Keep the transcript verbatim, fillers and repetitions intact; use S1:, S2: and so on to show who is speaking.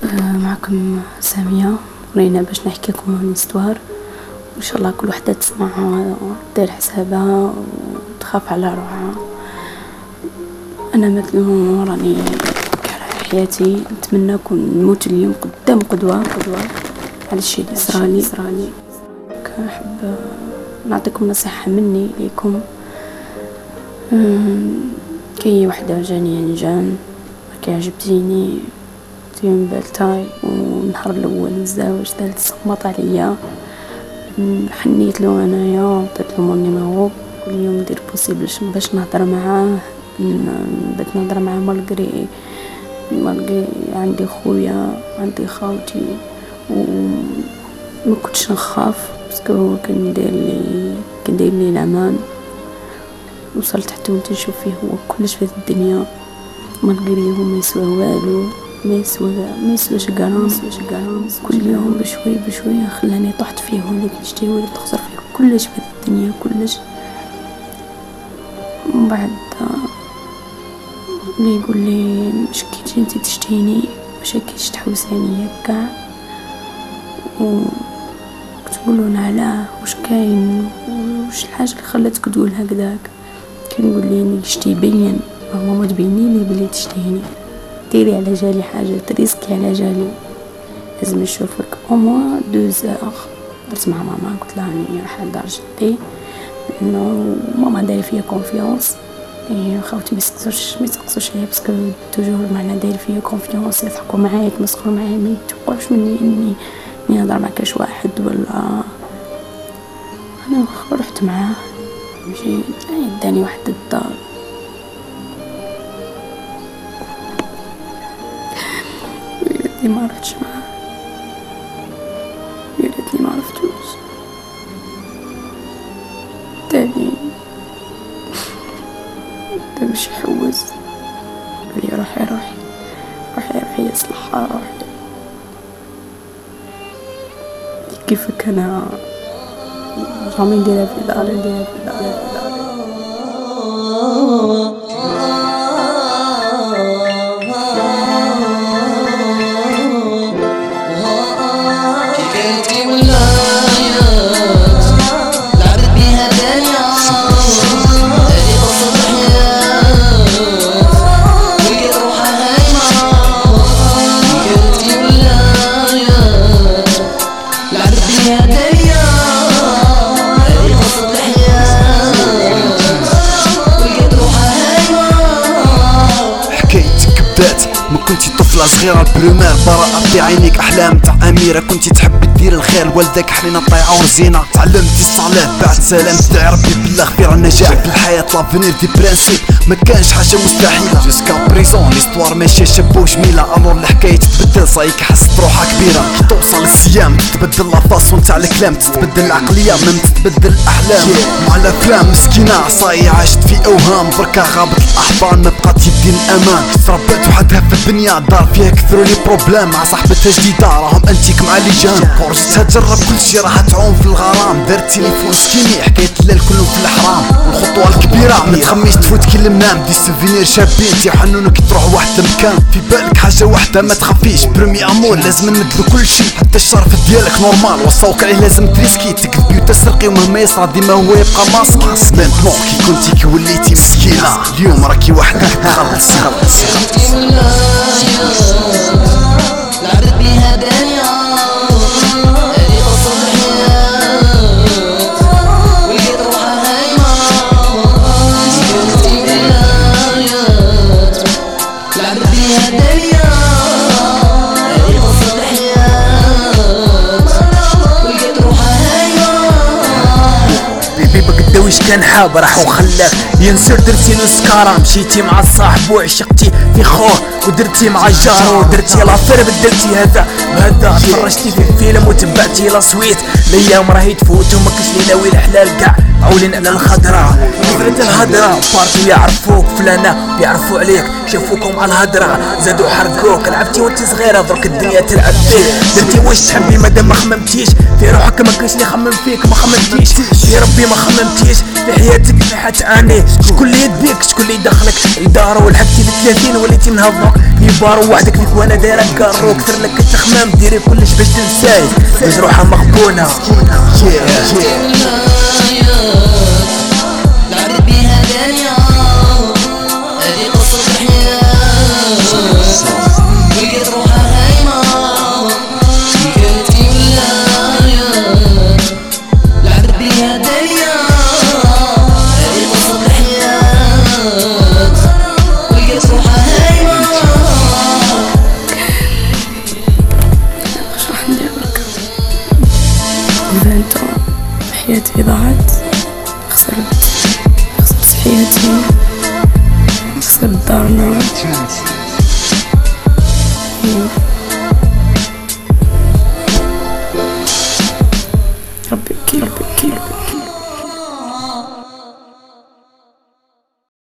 S1: معكم سامية، ورينا باش نحكي لكم عن استوار. ان شاء الله كل وحده تسمعها دير حسابها وتخاف على روحها. انا مثلا راني كاره حياتي، نتمنى نكون نموت اليوم قدام قدوه قدوه على الشيء اللي صرالي صرالي كنحب نعطيكم نصيحه مني ليكم. كاين وحده جاني يعني جان كيعجبتيني تيم بالتاي، والنهار الاول نتزاوج ثالث صمت عليا، حنيت له انايا عطيت له مون نيميرو، كل يوم ندير بوسيبل باش نهضر معاه. بدات نهضر معاه مالغري مالغري عندي خويا عندي خاوتي، وما كنتش نخاف باسكو هو كان داير لي كان داير لي الامان. وصلت حتى وانت نشوف فيه هو كلش في الدنيا، مالغري هو ما يسوى والو، ما يسوى ما يسواش غرام كل يوم بشوي بشوي خلاني طحت فيه، وليت نشتي وليت نخسر فيه كلش في الدنيا كلش. ومن بعد اللي يقول لي مش كي انت تشتيني واش كيش تحوساني كاع، وكنت نقول له علاه واش كاين واش الحاجه اللي خلاتك تقول هكذاك. كنقول لي اني شتي بين ماما تبيني لي بلي تشتيني، ديري على جالي حاجه تريسكي على جالي، لازم نشوفك او موا دو زور. درت مع ماما قلت لها راني راح لدار جدي، انه ماما دايره فيا كونفيونس، اي خاوتي ما يسقسوش ما يسقسوش عليا باسكو توجور معنا داير فيا كونفيونس، يضحكوا معايا يتمسخروا معايا، ما يتوقعوش مني اني اني نهضر مع كاش واحد ولا. انا رحت معاه مشي داني واحد الدار، ويريتني ما رحتش معاه، ويريتني ما عرفتوش. تاني دا باش يحوز قالي روحي روحي روحي روحي يصلحها روحي. كيفك انا رامي نديرها في داري نديرها في داري في داري
S2: ما كنتي طفلة صغيرة البرومير، براءة في عينيك أحلام تاع أميرة، كنتي تحبي دير الخير لوالدك حنينة طيعة ورزينة، تعلمتي الصلاة بعد سلام تاع ربي بالله خير. النجاح في الحياة لافونير دي برانسيب، ما كانش حاجة مستحيلة جوسكا بريزون. ليستوار ماشي شابة وجميلة، الور الحكاية تتبدل صايك حست روحها كبيرة. توصل السيام تتبدل لافاسون تاع الكلام، تتبدل العقلية ميم تتبدل الأحلام. مع الأفلام مسكينة صاي عاشت في أوهام، بركا غابت الأحضان ما بقات يدي الأمان. تربت وحدها في الدنيا دار فيها كثروا لي بروبلام، مع صاحبتها جديدة راهم انتيك مع لي جان. فرجتها تجرب كل شي راح تعوم في الغرام، دارت تليفون سكيني حكاية الليل كله في الحرام. والخطوة الكبيرة ما تخميش تفوت كي المنام، دي سوفينير شابين تيحنونك تروح واحد المكان. في بالك حاجة واحدة ما تخافيش، برمي امور لازم نمدلو كل شي، حتى الشرف ديالك نورمال وصاوك عليه لازم تريسكي. تكذبي وتسرقي ومهما يصرى ديما هو يبقى ماسكي. مينتنون كي كنتي كي وليتي مسكينة، اليوم راكي وحدك تخلصي. لعبت بيها دنيا هذه قصة الحياة، ولقيت روحها هايمة كنتي ولايات. لعبت بيها دنيا هذه قصة الحياة، ولقيت روحها هايمة. بيبي بقداويش كان حاب راح وخلاك ينسر، درتي نسكارة مشيتي مع الصاحب وعشقتي في خوه، ودرتي مع الجار ودرتي لافير بدلتي هذا بهذا. تفرجتي في الفيلم وتبعتي لاصويت، الايام راهي تفوت وما كاش لي ناوي الحلال كاع عولين على الخضرة. كثرت الهضرة بارتو يعرفوك فلانة بيعرفوا عليك، شافوكم على الهضرة زادوا حرقوك. لعبتي وانت صغيرة درك الدنيا تلعب فيك، درتي واش تحبي مادام ما خممتيش في روحك، ما كاش لي خمم فيك ما خممتيش في ربي ما خممتيش
S3: في حياتك حتعاني. شكون اللي يديك شكون اللي يدخلك لدارو ولحقتي لثلاثين وليتي من هالضوء يبارو وحدك فيك وانا دايره كارو كثر لك التخمام ديري كلش باش تنساي مجروحه مغبونه.
S4: لعبت بيها دنيا هذه قصة الحياة ولقيت روحها هايمة كانت في ولايات. لعبت بيها دنيا هذه قصة الحياة ولقيت روحها هايمة.
S1: واش راح ندير برك؟ فانتو حياتي ضاعت، خسرت خسرت حياتي، خسرت دارنا،